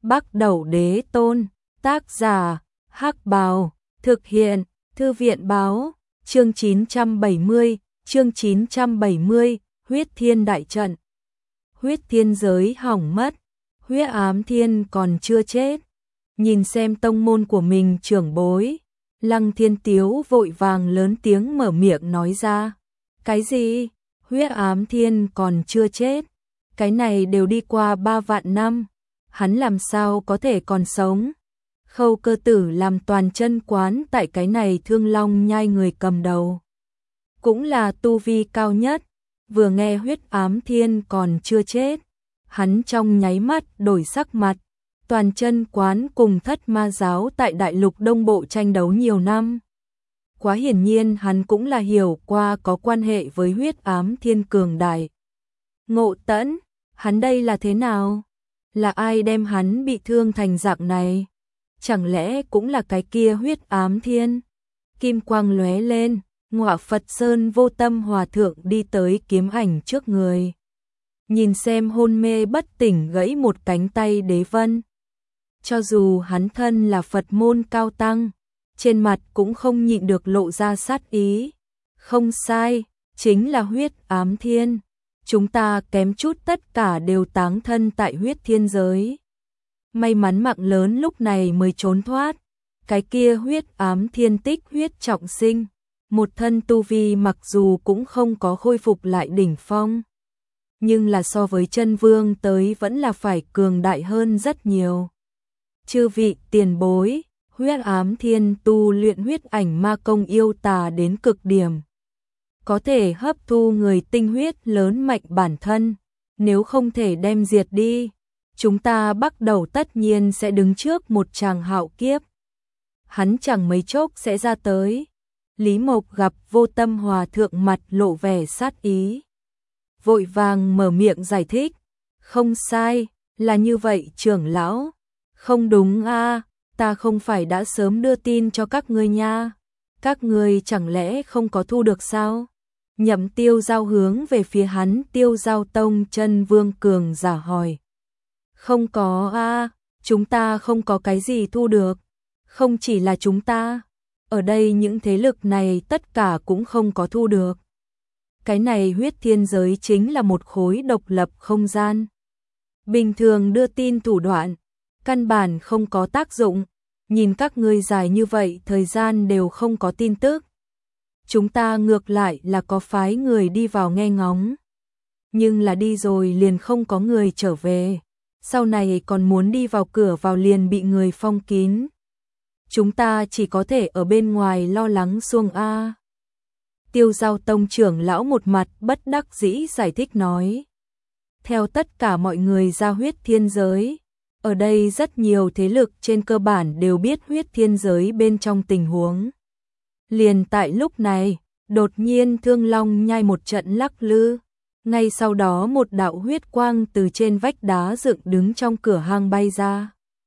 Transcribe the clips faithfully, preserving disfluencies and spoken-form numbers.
Bắc Đẩu Đế Tôn, tác giả, Hắc Bào, thực hiện, Thư viện báo, chương chín trăm bảy mươi, chương chín trăm bảy mươi, huyết thiên đại trận. Huyết thiên giới hỏng mất, huyết ám thiên còn chưa chết. Nhìn xem tông môn của mình trưởng bối, Lăng Thiên Tiếu vội vàng lớn tiếng mở miệng nói ra. Cái gì? Huyết ám thiên còn chưa chết? Cái này đều đi qua ba vạn năm, hắn làm sao có thể còn sống? Khâu Cơ Tử làm toàn chân quán tại cái này Thương Long nhai người cầm đầu, cũng là tu vi cao nhất, vừa nghe huyết ám thiên còn chưa chết, hắn trong nháy mắt đổi sắc mặt. Toàn chân quán cùng Thất Ma giáo tại đại lục Đông Bộ tranh đấu nhiều năm. Quá hiển nhiên hắn cũng là hiểu qua có quan hệ với huyết ám thiên cường đại. Ngộ Tẫn, hắn đây là thế nào? Là ai đem hắn bị thương thành dạng này? Chẳng lẽ cũng là cái kia huyết ám thiên? Kim quang lóe lên, Ngọa Phật Sơn Vô Tâm Hòa Thượng đi tới kiếm ảnh trước người. Nhìn xem hôn mê bất tỉnh gãy một cánh tay Đế Vân. Cho dù hắn thân là Phật môn cao tăng, trên mặt cũng không nhịn được lộ ra sát ý. Không sai, chính là huyết ám thiên. Chúng ta kém chút tất cả đều táng thân tại huyết thiên giới. May mắn mạng lớn lúc này mới trốn thoát. Cái kia huyết ám thiên tích huyết trọng sinh. Một thân tu vi mặc dù cũng không có khôi phục lại đỉnh phong, nhưng là so với chân vương tới vẫn là phải cường đại hơn rất nhiều. Chư vị tiền bối, huyết ám thiên tu luyện huyết ảnh ma công yêu tà đến cực điểm, có thể hấp thu người tinh huyết lớn mạnh bản thân, nếu không thể đem diệt đi, chúng ta Bắc Đẩu tất nhiên sẽ đứng trước một tràng hạo kiếp. Hắn chẳng mấy chốc sẽ ra tới. Lý Mộc gặp Vô Tâm Hòa Thượng mặt lộ vẻ sát ý, vội vàng mở miệng giải thích. Không sai, là như vậy trưởng lão. Không đúng a, ta không phải đã sớm đưa tin cho các ngươi nha. Các ngươi chẳng lẽ không có thu được sao? Nhậm Tiêu Giao hướng về phía hắn Tiêu Giao Tông chân vương cường giả hỏi. Không có a, chúng ta không có cái gì thu được. Không chỉ là chúng ta, ở đây những thế lực này tất cả cũng không có thu được. Cái này huyết thiên giới chính là một khối độc lập không gian. Bình thường đưa tin thủ đoạn, căn bản không có tác dụng. Nhìn các ngươi dài như vậy thời gian đều không có tin tức. Chúng ta ngược lại là có phái người đi vào nghe ngóng. Nhưng là đi rồi liền không có người trở về. Sau này còn muốn đi vào cửa vào liền bị người phong kín. Chúng ta chỉ có thể ở bên ngoài lo lắng xuông a. Tiêu Giao Tông trưởng lão một mặt bất đắc dĩ giải thích nói. Theo tất cả mọi người ra huyết thiên giới, ở đây rất nhiều thế lực trên cơ bản đều biết huyết thiên giới bên trong tình huống. Liền tại lúc này, đột nhiên Thương Long nhai một trận lắc lư. Ngay sau đó một đạo huyết quang từ trên vách đá dựng đứng trong cửa hang bay ra.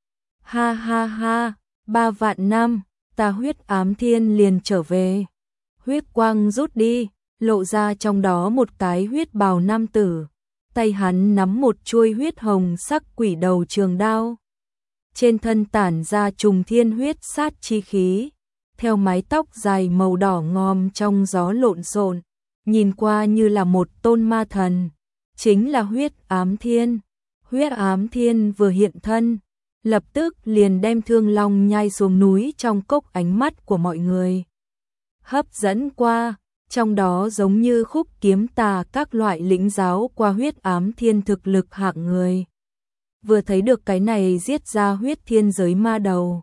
Ha ha ha, ba vạn năm, ta huyết ám thiên liền trở về. Huyết quang rút đi, lộ ra trong đó một cái huyết bào nam tử. Tay hắn nắm một chuôi huyết hồng sắc quỷ đầu trường đao. Trên thân tản ra trùng thiên huyết sát chi khí. Theo mái tóc dài màu đỏ ngòm trong gió lộn xộn, nhìn qua như là một tôn ma thần. Chính là huyết ám thiên. Huyết ám thiên vừa hiện thân, lập tức liền đem Thương Long nhai xuống núi trong cốc ánh mắt của mọi người hấp dẫn qua, trong đó giống như khúc kiếm tà các loại lĩnh giáo qua huyết ám thiên thực lực hạng người. Vừa thấy được cái này giết ra huyết thiên giới ma đầu,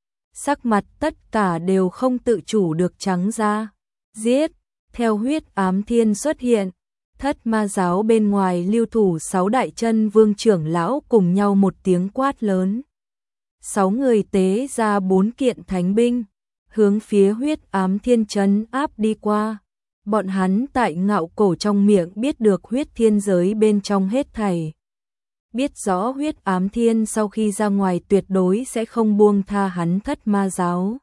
sắc mặt tất cả đều không tự chủ được trắng ra. Giết, theo huyết ám thiên xuất hiện, Thất Ma giáo bên ngoài lưu thủ sáu đại chân vương trưởng lão cùng nhau một tiếng quát lớn. Sáu người tế ra bốn kiện thánh binh, hướng phía huyết ám thiên trấn áp đi qua. Bọn hắn tại ngạo cổ trong miệng biết được huyết thiên giới bên trong hết thảy. Biết rõ huyết ám thiên sau khi ra ngoài tuyệt đối sẽ không buông tha hắn Thất Ma giáo.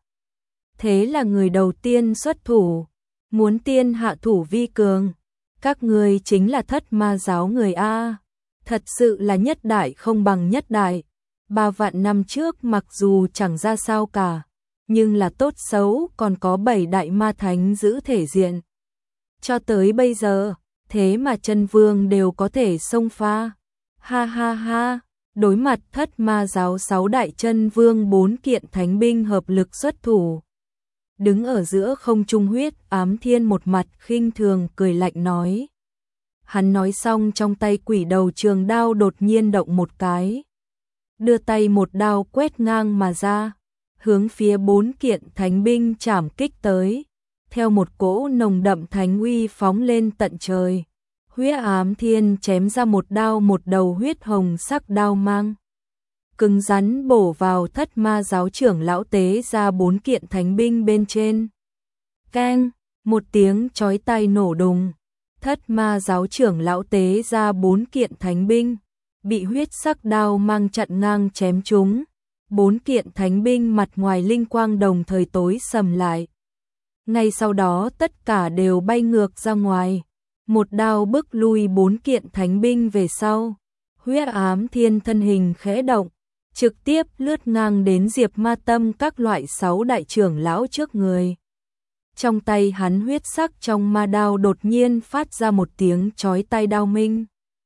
Thế là người đầu tiên xuất thủ, muốn tiên hạ thủ vi cường. Các người chính là Thất Ma giáo người A. Thật sự là nhất đại không bằng nhất đại. Ba vạn năm trước mặc dù chẳng ra sao cả, nhưng là tốt xấu còn có bảy đại ma thánh giữ thể diện. Cho tới bây giờ, thế mà chân vương đều có thể xông pha. Ha ha ha, đối mặt thất ma giáo sáu đại chân vương bốn kiện thánh binh hợp lực xuất thủ. Đứng ở giữa không trung Huyết Ám Thiên một mặt khinh thường cười lạnh nói. Hắn nói xong trong tay quỷ đầu trường đao đột nhiên động một cái. Đưa tay một đao quét ngang mà ra, hướng phía bốn kiện thánh binh chảm kích tới. Theo một cỗ nồng đậm thánh uy phóng lên tận trời. Huyết Ám Thiên chém ra một đao một đầu huyết hồng sắc đao mang. Cứng rắn bổ vào thất ma giáo trưởng lão tế ra bốn kiện thánh binh bên trên. Keng, một tiếng chói tai nổ đùng. Thất ma giáo trưởng lão tế ra bốn kiện thánh binh, bị huyết sắc đao mang chặn ngang chém trúng. Bốn kiện thánh binh mặt ngoài linh quang đồng thời tối sầm lại. Ngay sau đó tất cả đều bay ngược ra ngoài. Một đao bức lui bốn kiện thánh binh về sau. Huyết Ám Thiên thân hình khẽ động, trực tiếp lướt ngang đến Diệp Ma Tâm các loại sáu đại trưởng lão trước người. Trong tay hắn huyết sắc trong ma đao đột nhiên phát ra một tiếng chói tai đao minh.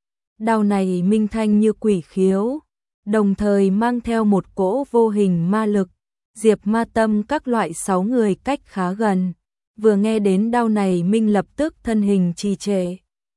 Đao này minh thanh như quỷ khiếu, đồng thời mang theo một cỗ vô hình ma lực. Diệp Ma Tâm các loại sáu người cách khá gần, vừa nghe đến đao này minh lập tức thân hình trì trệ.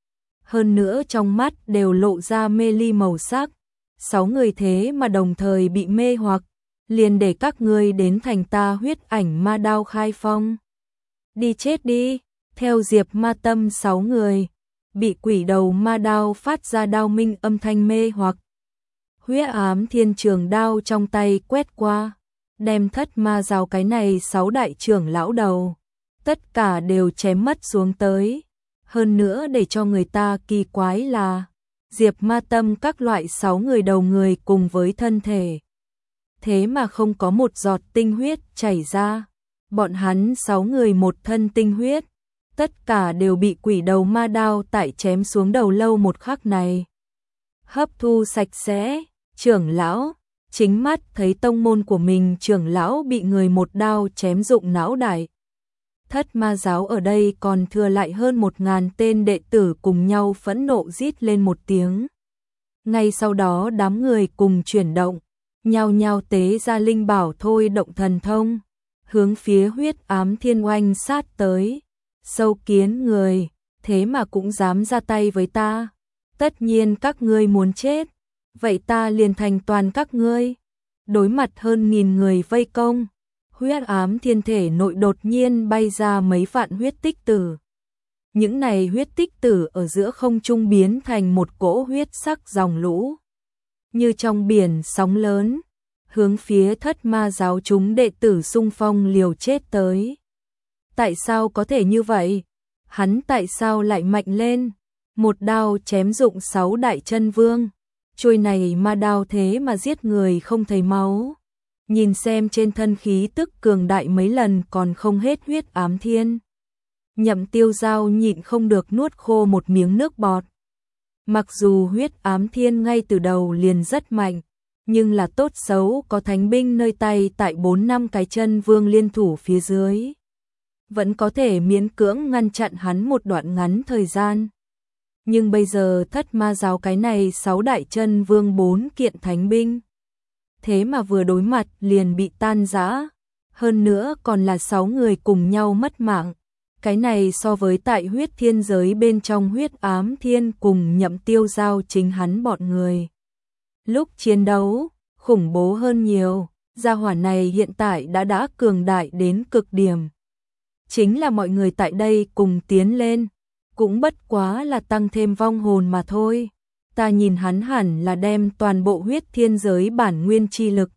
Hơn nữa trong mắt đều lộ ra mê ly màu sắc. Sáu người thế mà đồng thời bị mê hoặc, liền để các ngươi đến thành ta huyết ảnh ma đao khai phong. Đi chết đi, theo Diệp Ma Tâm sáu người, bị quỷ đầu ma đao phát ra đao minh âm thanh mê hoặc. Huyết Ám Thiên trường đao trong tay quét qua, đem thất ma giáo cái này sáu đại trưởng lão đầu. Tất cả đều chém mất xuống tới. Hơn nữa để cho người ta kỳ quái là Diệp Ma Tâm các loại sáu người đầu người cùng với thân thể. Thế mà không có một giọt tinh huyết chảy ra. Bọn hắn sáu người một thân tinh huyết. Tất cả đều bị quỷ đầu ma đao tại chém xuống đầu lâu một khắc này. Hấp thu sạch sẽ, trưởng lão, chính mắt thấy tông môn của mình trưởng lão bị người một đao chém rụng não đại. Thất ma giáo ở đây còn thừa lại hơn một ngàn tên đệ tử cùng nhau phẫn nộ rít lên một tiếng. Ngay sau đó đám người cùng chuyển động, nhao nhao tế ra linh bảo thôi động thần thông, hướng phía Huyết Ám Thiên oanh sát tới. Sâu kiến người, thế mà cũng dám ra tay với ta. Tất nhiên các ngươi muốn chết, vậy ta liền thành toàn các ngươi. Đối mặt hơn nghìn người vây công, Huyết Ám Thiên thể nội đột nhiên bay ra mấy vạn huyết tích tử. Những này huyết tích tử ở giữa không trung biến thành một cỗ huyết sắc dòng lũ, như trong biển sóng lớn, hướng phía thất ma giáo chúng đệ tử xung phong liều chết tới. Tại sao có thể như vậy? Hắn tại sao lại mạnh lên? Một đao chém rụng sáu đại chân vương. Chuôi này ma đao thế mà giết người không thấy máu. Nhìn xem trên thân khí tức cường đại mấy lần còn không hết Huyết Ám Thiên. Nhậm Tiêu Giao nhịn không được nuốt khô một miếng nước bọt. Mặc dù Huyết Ám Thiên ngay từ đầu liền rất mạnh, nhưng là tốt xấu có thánh binh nơi tay tại bốn năm cái chân vương liên thủ phía dưới. Vẫn có thể miễn cưỡng ngăn chặn hắn một đoạn ngắn thời gian. Nhưng bây giờ thất ma giáo cái này sáu đại chân vương bốn kiện thánh binh. Thế mà vừa đối mặt liền bị tan rã. Hơn nữa còn là sáu người cùng nhau mất mạng. Cái này so với tại huyết thiên giới bên trong Huyết Ám Thiên cùng Nhậm Tiêu Giao chính hắn bọn người. Lúc chiến đấu, khủng bố hơn nhiều. Gia hỏa này hiện tại đã đã cường đại đến cực điểm. Chính là mọi người tại đây cùng tiến lên, cũng bất quá là tăng thêm vong hồn mà thôi. Ta nhìn hắn hẳn là đem toàn bộ huyết thiên giới bản nguyên chi lực.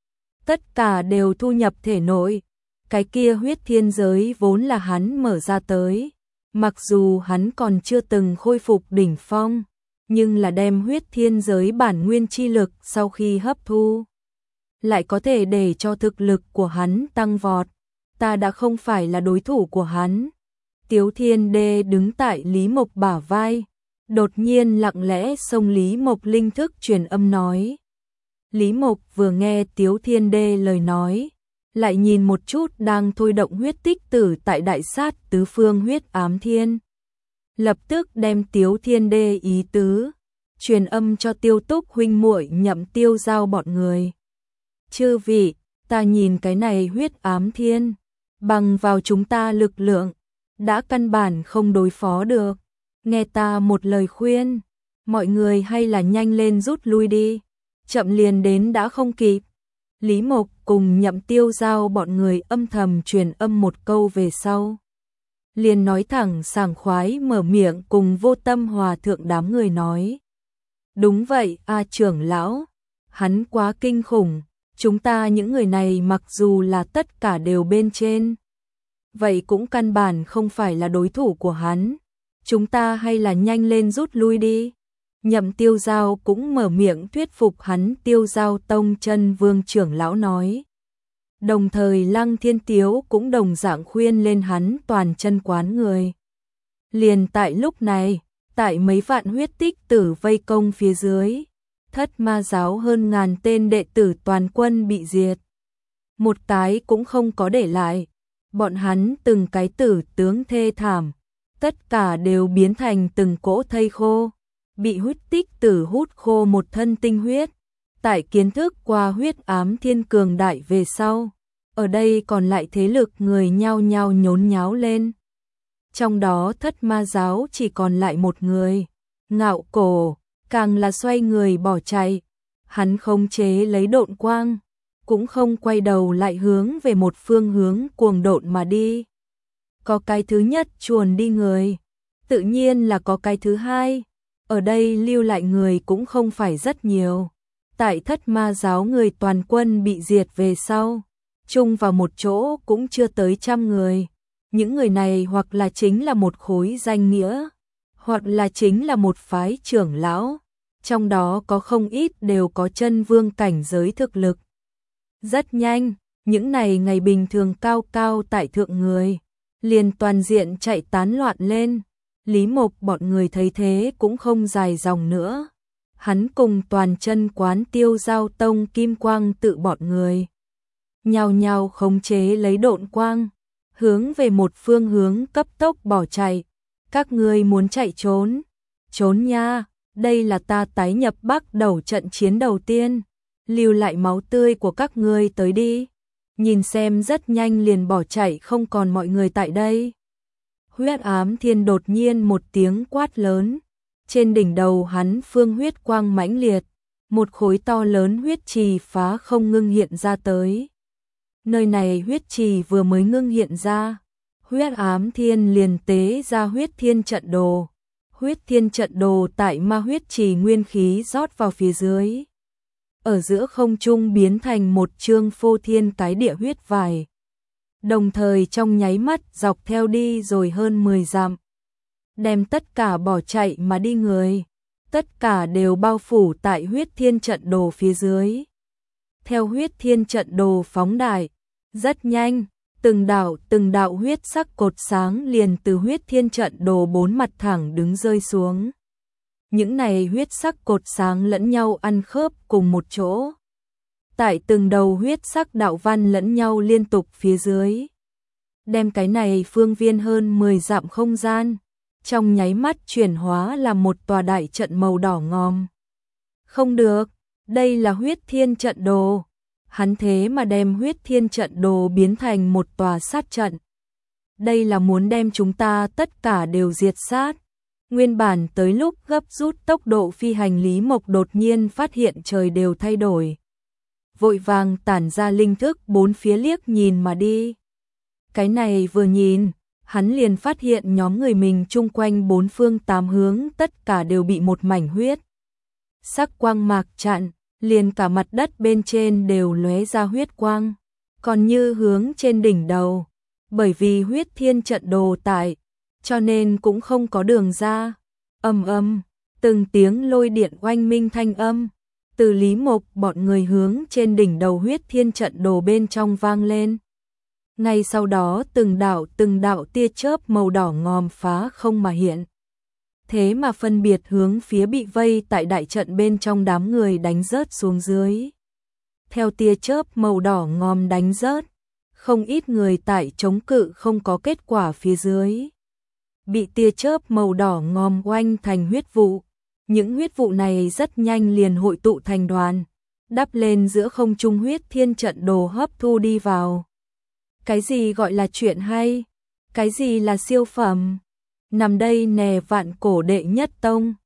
Tất cả đều thu nhập thể nội. Cái kia huyết thiên giới vốn là hắn mở ra tới. Mặc dù hắn còn chưa từng khôi phục đỉnh phong, nhưng là đem huyết thiên giới bản nguyên chi lực sau khi hấp thu, lại có thể để cho thực lực của hắn tăng vọt. Ta đã không phải là đối thủ của hắn. Tiếu Thiên Đê đứng tại Lý Mộc bả vai, đột nhiên lặng lẽ xông Lý Mộc linh thức truyền âm nói. Lý Mộc vừa nghe Tiếu Thiên Đê lời nói, lại nhìn một chút đang thôi động huyết tích tử tại đại sát tứ phương huyết ám thiên. Lập tức đem Tiếu Thiên Đê ý tứ, truyền âm cho Tiêu Túc huynh muội Nhậm Tiêu Giao bọn người. Chư vị, ta nhìn cái này huyết ám thiên, bằng vào chúng ta lực lượng, đã căn bản không đối phó được. Nghe ta một lời khuyên, mọi người hay là nhanh lên rút lui đi, chậm liền đến đã không kịp. Lý Mộc cùng Nhậm Tiêu Giao bọn người âm thầm truyền âm một câu về sau, liền nói thẳng sảng khoái mở miệng cùng Vô Tâm Hòa thượng đám người nói. Đúng vậy, a trưởng lão, hắn quá kinh khủng, chúng ta những người này mặc dù là tất cả đều bên trên, vậy cũng căn bản không phải là đối thủ của hắn, chúng ta hay là nhanh lên rút lui đi. Nhậm Tiêu Giao cũng mở miệng thuyết phục hắn. Tiêu Giao Tông Chân Vương trưởng lão nói. Đồng thời Lăng Thiên Tiếu cũng đồng dạng khuyên lên hắn toàn chân quán người. Liền tại lúc này, tại mấy vạn huyết tích tử vây công phía dưới, Thất Ma giáo hơn ngàn tên đệ tử toàn quân bị diệt. Một cái cũng không có để lại, bọn hắn từng cái tử tướng thê thảm, tất cả đều biến thành từng cỗ thây khô, bị huyết tích tử hút khô một thân tinh huyết. Tại kiến thức qua huyết ám thiên cường đại về sau, ở đây còn lại thế lực người nhao nhao nhốn nháo lên. Trong đó Thất Ma giáo chỉ còn lại một người, Ngạo Cổ, càng là xoay người bỏ chạy. Hắn khống chế lấy độn quang, cũng không quay đầu lại hướng về một phương hướng cuồng độn mà đi. Có cái thứ nhất chuồn đi người, tự nhiên là có cái thứ hai. Ở đây lưu lại người cũng không phải rất nhiều. Tại Thất Ma giáo người toàn quân bị diệt về sau, chung vào một chỗ cũng chưa tới trăm người. Những người này hoặc là chính là một khối danh nghĩa, hoặc là chính là một phái trưởng lão, trong đó có không ít đều có chân vương cảnh giới thực lực. Rất nhanh, những này ngày bình thường cao cao tại thượng người, liền toàn diện chạy tán loạn lên. Lý Mộc bọn người thấy thế cũng không dài dòng nữa. Hắn cùng toàn chân quán Tiêu Giao Tông Kim Quang tự bọn người, nhao nhao khống chế lấy độn quang, hướng về một phương hướng cấp tốc bỏ chạy. Các ngươi muốn chạy trốn? Trốn nha, đây là ta tái nhập Bắc đầu trận chiến đầu tiên, lưu lại máu tươi của các ngươi tới đi. Nhìn xem rất nhanh liền bỏ chạy không còn mọi người tại đây. Huyết ám thiên đột nhiên một tiếng quát lớn, trên đỉnh đầu hắn phương huyết quang mãnh liệt, một khối to lớn huyết trì phá không ngưng hiện ra tới. Nơi này huyết trì vừa mới ngưng hiện ra, huyết ám thiên liền tế ra huyết thiên trận đồ. Huyết thiên trận đồ tại ma huyết trì nguyên khí rót vào phía dưới, ở giữa không trung biến thành một chương phô thiên cái địa huyết vải. Đồng thời trong nháy mắt dọc theo đi rồi hơn mười dặm, đem tất cả bỏ chạy mà đi người, tất cả đều bao phủ tại huyết thiên trận đồ phía dưới. Theo huyết thiên trận đồ phóng đại, rất nhanh, từng đạo từng đạo huyết sắc cột sáng liền từ huyết thiên trận đồ bốn mặt thẳng đứng rơi xuống. Những này huyết sắc cột sáng lẫn nhau ăn khớp cùng một chỗ, tại từng đầu huyết sắc đạo văn lẫn nhau liên tục phía dưới, đem cái này phương viên hơn mười dặm không gian, trong nháy mắt chuyển hóa làm một tòa đại trận màu đỏ ngòm. Không được, đây là huyết thiên trận đồ. Hắn thế mà đem huyết thiên trận đồ biến thành một tòa sát trận. Đây là muốn đem chúng ta tất cả đều diệt sát. Nguyên bản tới lúc gấp rút tốc độ phi hành Lý Mộc đột nhiên phát hiện trời đều thay đổi. Vội vàng tản ra linh thức bốn phía liếc nhìn mà đi. Cái này vừa nhìn, hắn liền phát hiện nhóm người mình chung quanh bốn phương tám hướng tất cả đều bị một mảnh huyết sắc quang mạc chặn, liền cả mặt đất bên trên đều lóe ra huyết quang, còn như hướng trên đỉnh đầu, bởi vì huyết thiên trận đồ tại, cho nên cũng không có đường ra. Ầm ầm, từng tiếng lôi điện oanh minh thanh âm từ Lý Mộc bọn người hướng trên đỉnh đầu huyết thiên trận đồ bên trong vang lên. Ngay sau đó từng đạo từng đạo tia chớp màu đỏ ngòm phá không mà hiện. Thế mà phân biệt hướng phía bị vây tại đại trận bên trong đám người đánh rớt xuống dưới. theo tia chớp màu đỏ ngòm đánh rớt. Không ít người tại chống cự không có kết quả phía dưới. Bị tia chớp màu đỏ ngòm oanh thành huyết vụ. Những huyết vụ này rất nhanh liền hội tụ thành đoàn, đắp lên giữa không trung huyết thiên trận đồ hấp thu đi vào. Cái gì gọi là chuyện hay? Cái gì là siêu phẩm? Nằm đây nè vạn cổ đệ nhất tông.